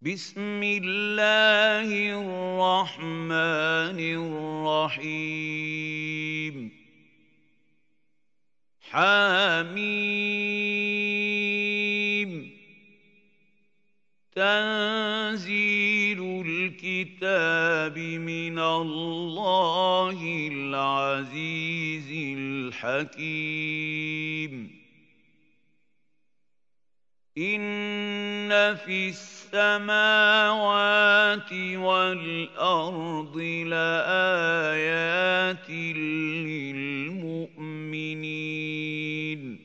بسم الله الرحمن الرحيم حميم تنزيل الكتاب من الله العزيز الحكيم إن في السماوات والأرض لآيات للمؤمنين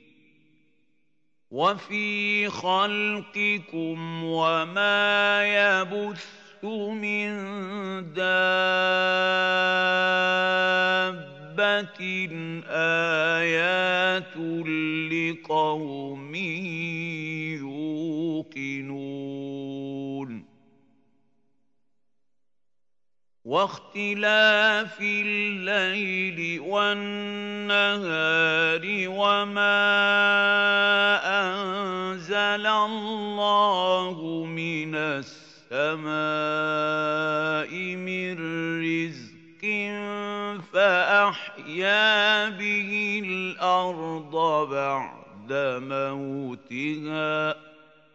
وفي خلقكم وما يبث من دابة آيات لقوم يوقنون واختلاف الليل والنهار وما أنزل الله من السماء من رزق فأحيا به الأرض بعد موتها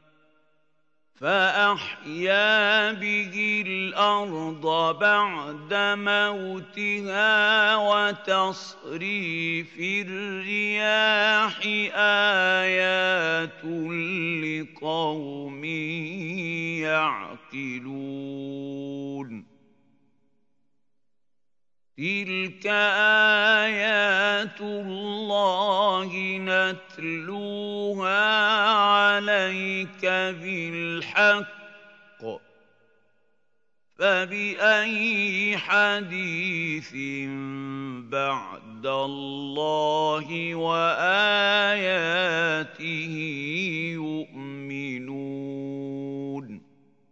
وتصريف الرياح آيات لقوم يعقلون تلك آيات الله نتلوها عليك بالحق فبأي حديث بعد الله وآياته يؤمنون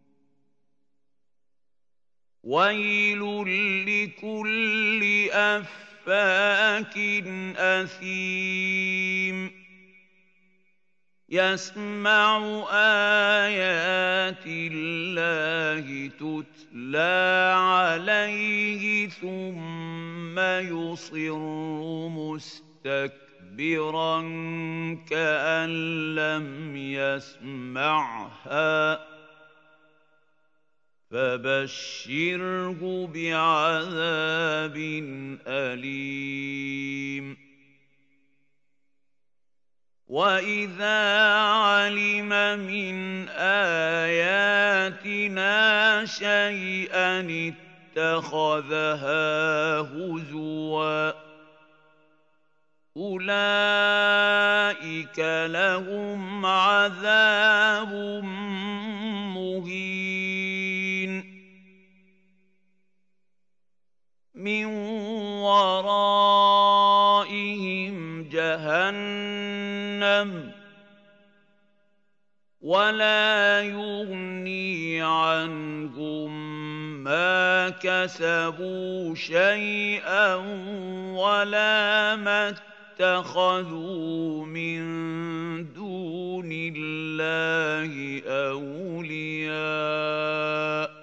ويل لكل أفاك أثيم يسمع آيات الله تتلى عليه ثم يصر مستكبرا كأن لم يسمعها فبشره بعذاب أليم وإذا علم من آياتنا شيئا اتخذها هزوا أولئك لهم عذاب مهين من ورائهم جهنم ولا يغني عنهم ما كسبوا شيئا ولا ما اتخذوا من دون الله أولياء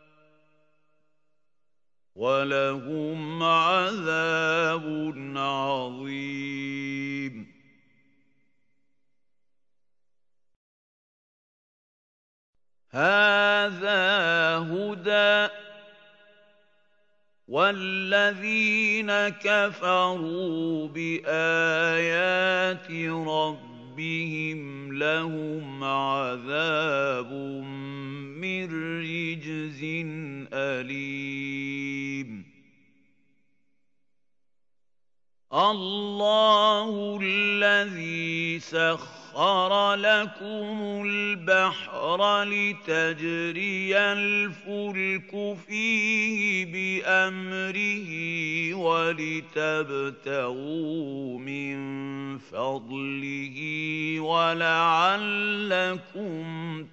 ولهم عذاب عظيم هذا هدى والذين كفروا بآيات ربهم لهم عذاب من رجز أليم الله الذي سخر لكم البحر لتجري الفلك فيه بأمره ولتبتغوا من فضله ولعلكم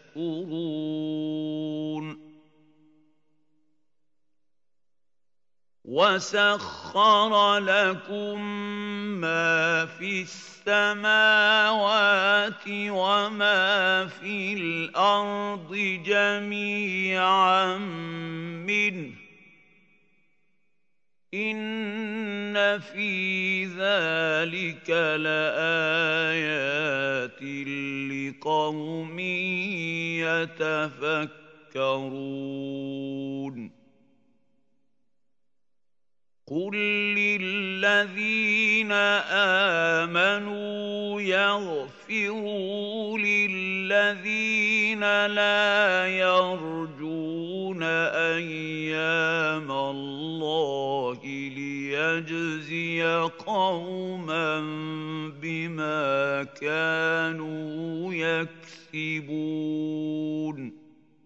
تشكرون وَسَخَّرَ لَكُم مَّا فِي السَّمَاوَاتِ وَمَا فِي الْأَرْضِ جَمِيعًا مِّنْهُ ۚ إِنَّ فِي ذَٰلِكَ لَآيَاتٍ لِّقَوْمٍ يَتَفَكَّرُونَ قُل لِّلَّذِينَ آمَنُوا يَغْفِرُوا لِلَّذِينَ لَا يَرْجُونَ أَيَّامَ اللَّهِ لِيَجْزِيَ قَوْمًا بِمَا كَانُوا يَكْسِبُونَ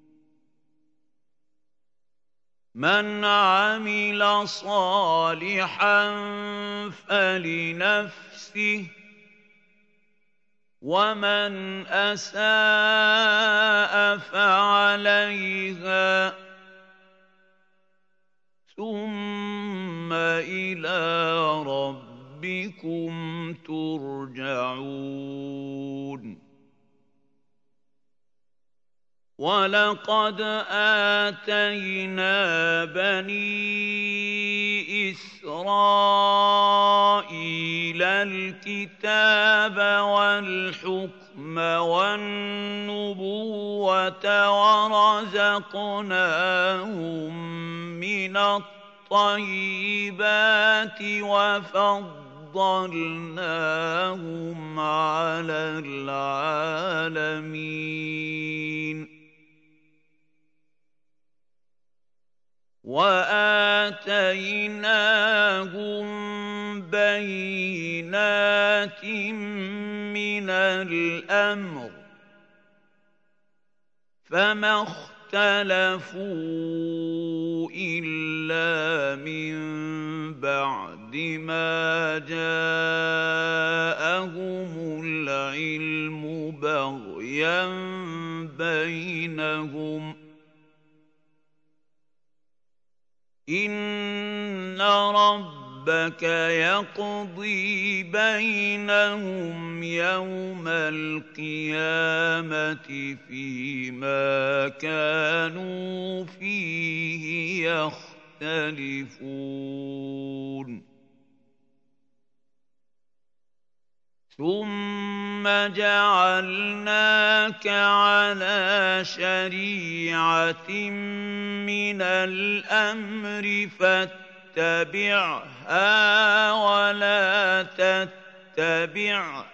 مَنْ عَمِلَ صَالِحًا فَلِنَفْسِهِ وَمَنْ أَسَاءَ فَعَلَيْهَا ثُمَّ إِلَىٰ رَبِّكُمْ تُرْجَعُونَ وَلَقَدْ آتَيْنَا بَنِي إِسْرَائِيلَ الْكِتَابَ وَالْحُكْمَ وَالنُّبُوَّةَ وَرَزَقْنَاهُم مِّنَ الطَّيِّبَاتِ وَفَضَّلْنَاهُمْ عَلَى الْعَالَمِينَ وَآتَيْنَاهُم بَيِّنَاتٍ مِّنَ الْأَمْرِ ۖ فَمَا اخْتَلَفُوا إِلَّا مِن بَعْدِ مَا جَاءَهُمُ الْعِلْمُ بَغْيًا بَيْنَهُمْ ۚ إِنَّ رَبَّكَ يَقْضِي بَيْنَهُمْ يَوْمَ الْقِيَامَةِ فِيمَا كَانُوا فِيهِ يَخْتَلِفُونَ ثُمَّ جَعَلْنَاكَ عَلَىٰ شَرِيعَةٍ مِّنَ الْأَمْرِ فَاتَّبِعْهَا وَلَا تَتَّبِعْ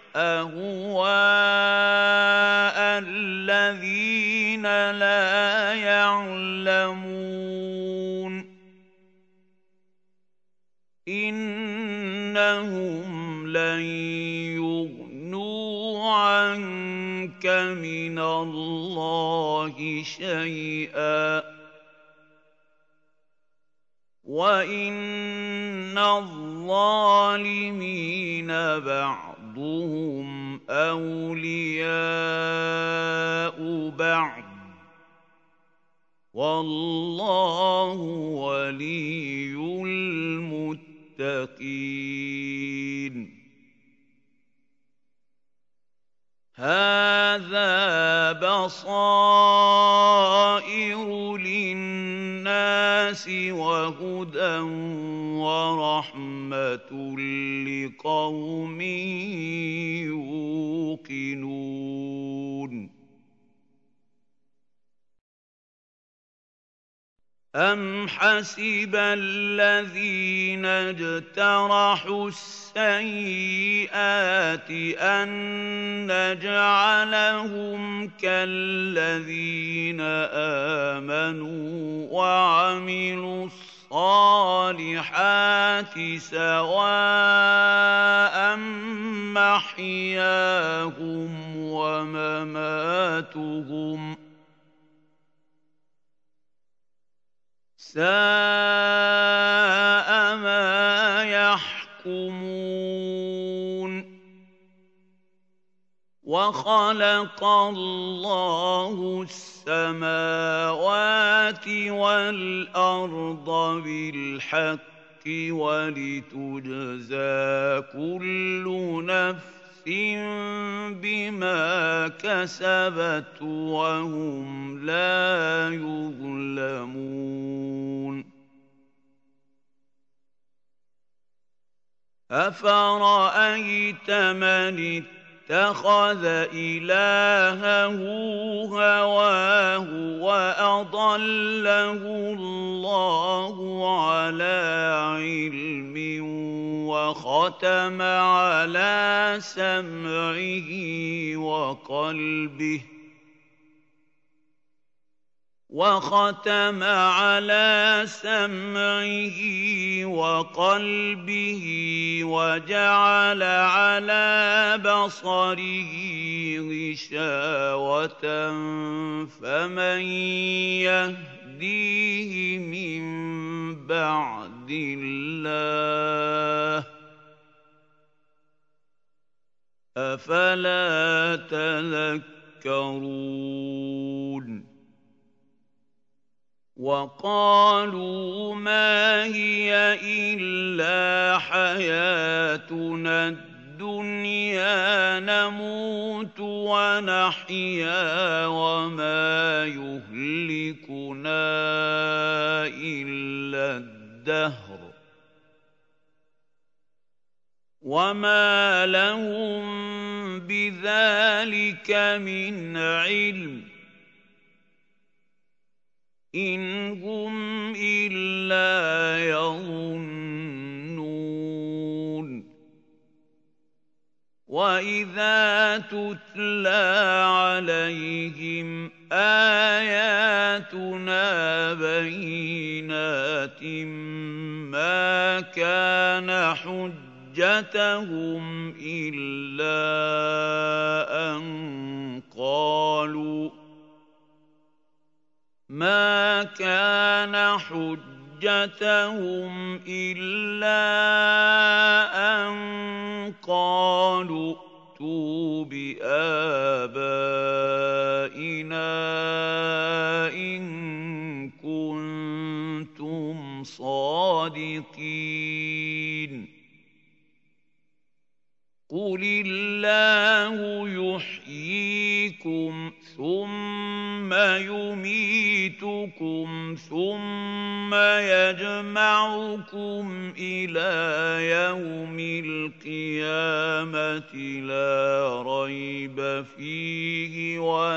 أَهْوَاءَ الَّذِينَ لَا يَعْلَمُونَ إِنَّهُمْ لَن يُغْنُوا عَنكَ مِنَ اللَّهِ شَيْئًا وَإِنَّ الظَّالِمِينَ بَعْضُهُمْ أَوْلِيَاءُ بَعْضٍ ۖ وَاللَّهُ وَلِيُّ الْمُتَّقِينَ هَٰذَا بَصَائِرُ لِلنَّاسِ وَهُدًى وَرَحْمَةٌ لِّقَوْمٍ يُوقِنُونَ أَمْ حَسِبَ الَّذِينَ اجْتَرَحُوا السَّيِّئَاتِ أَن نَّجْعَلَهُمْ كَالَّذِينَ آمَنُوا وَعَمِلُوا الصَّالِحَاتِ سَوَاءً مَّحْيَاهُمْ وَمَمَاتُهُمْ ۚ سَاءَ مَا يَحْكُمُونَ وَخَلَقَ اللَّهُ السَّمَاوَاتِ وَالْأَرْضَ بِالْحَقِّ ولتجزى كل نفس بما كسبت وهم لا يظلمون أفرأيت من اتخذ إلهه هواه وأضله الله على علم وختم على سمعه وقلبه وجعل على بصره غشاوة فمن يهديه من بعد الله أفلا تذكرون وقالوا ما هي إلا حياتنا الدنيا نموت ونحيا وما يهلكنا إلا الدهر وما لهم بذلك من علم إن هم إلا يظنون وإذا تتلى عليهم آياتنا بينات ما كان حجتهم إلا أن قالوا ائتوا بآبائنا إن كنتم صادقين قل الله يحييكم ثم يميتكم ثم يجمعكم إلى يوم القيامة لا ريب فيه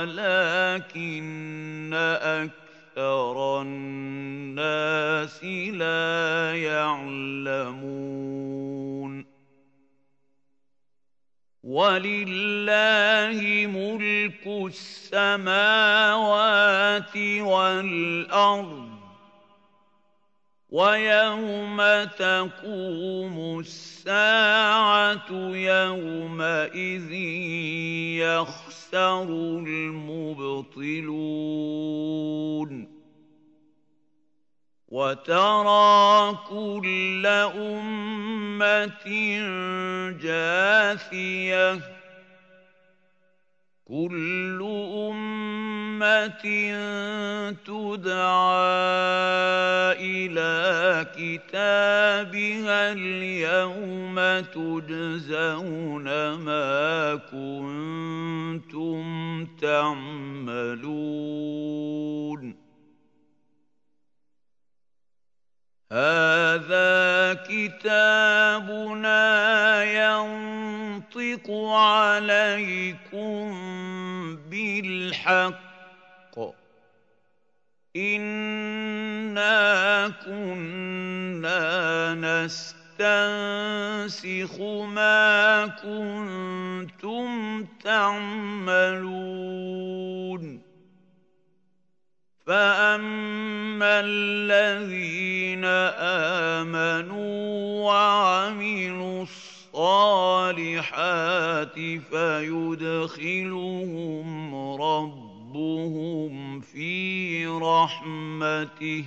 ولكن أكثر الناس لا يعلمون ولله ملك السماوات والأرض ويوم تقوم الساعة يومئذ يخسر المبطلون وترى كل أمة جاثية كل أمة تدعى إلى كتابها اليوم تجزون ما كنتم تعملون هذا كتابنا ينطق عليكم بالحق إنا كنا نستنسخ ما كنتم تعملون فأما الذين آمنوا وعملوا الصالحات فيدخلهم ربهم في رحمته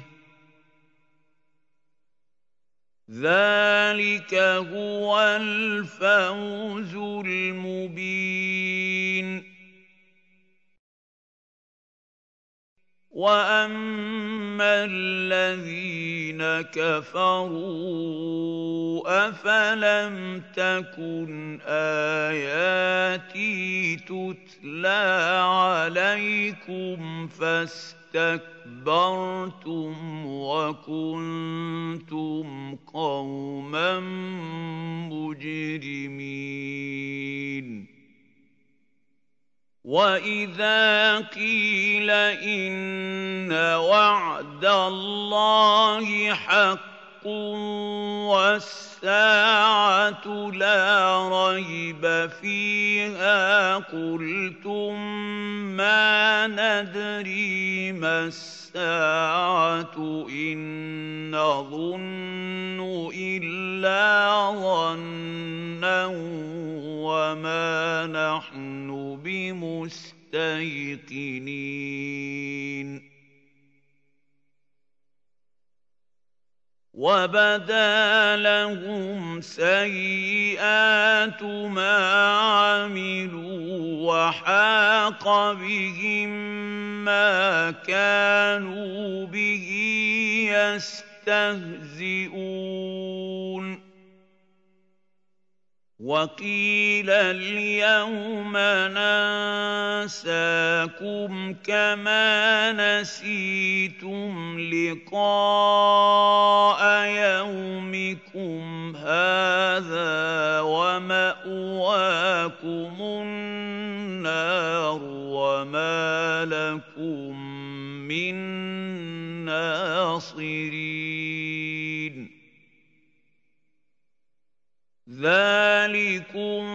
ذلك هو الفوز المبين وأما أَمَّا الَّذِينَ كَفَرُوا أَفَلَمْ تَكُنْ آيَاتِي تُتْلَىٰ عَلَيْكُمْ فَاسْتَكْبَرْتُمْ وَكُنتُمْ قَوْمًا مُجْرِمِينَ وَإِذَا قِيلَ إِنَّ وَعْدَ اللَّهِ حَقٌّ وَالسَّاعَةُ لَا رَيْبَ فِيهَا قُلْتُم مَّا نَدْرِي مَا السَّاعَةُ إِن نَّظُنُّ إِلَّا ظَنًّا وَمَا نَحْنُ بِمُسْتَيْقِنِينَ وَبَدَا لَهُمْ سَيِّئَاتُ مَا عَمِلُوا وَحَاقَ بِهِم مَّا كَانُوا بِهِ يَسْتَهْزِئُونَ وَقِيلَ الْيَوْمَ نَنسَاكُمْ كَمَا نَسِيتُمْ لِقَاءَ يَوْمِكُمْ هَٰذَا وَمَأْوَاكُمُ النَّارُ وَمَا لَكُم مِّن نَّاصِرِينَ ذَٰلِكُم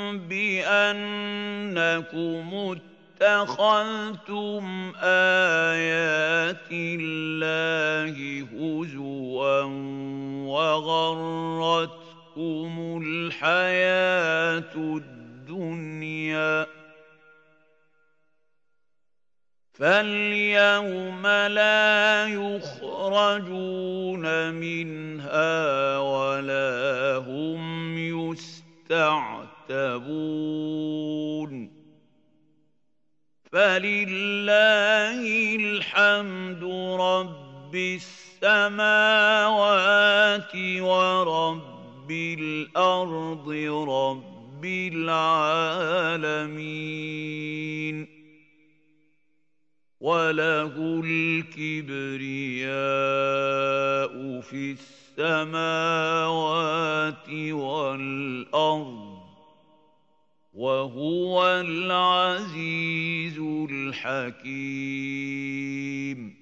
بِأَنَّكُمُ اتَّخَذْتُمْ آيَاتِ اللَّهِ هُزُوًا وَغَرَّتْكُمُ الْحَيَاةُ الدُّنْيَا فَالْيَوْمَ لَا يُخْرَجُونَ مِنْهَا وَلَا هُمْ يُسْتَعْتَبُونَ فَلِلَّهِ الْحَمْدُ رَبِّ السَّمَاوَاتِ وَرَبِّ الْأَرْضِ رَبِّ الْعَالَمِينَ وَلَهُ الْكِبْرِيَاءُ فِي السَّمَاوَاتِ وَالْأَرْضِ وَهُوَ الْعَزِيزُ الْحَكِيمُ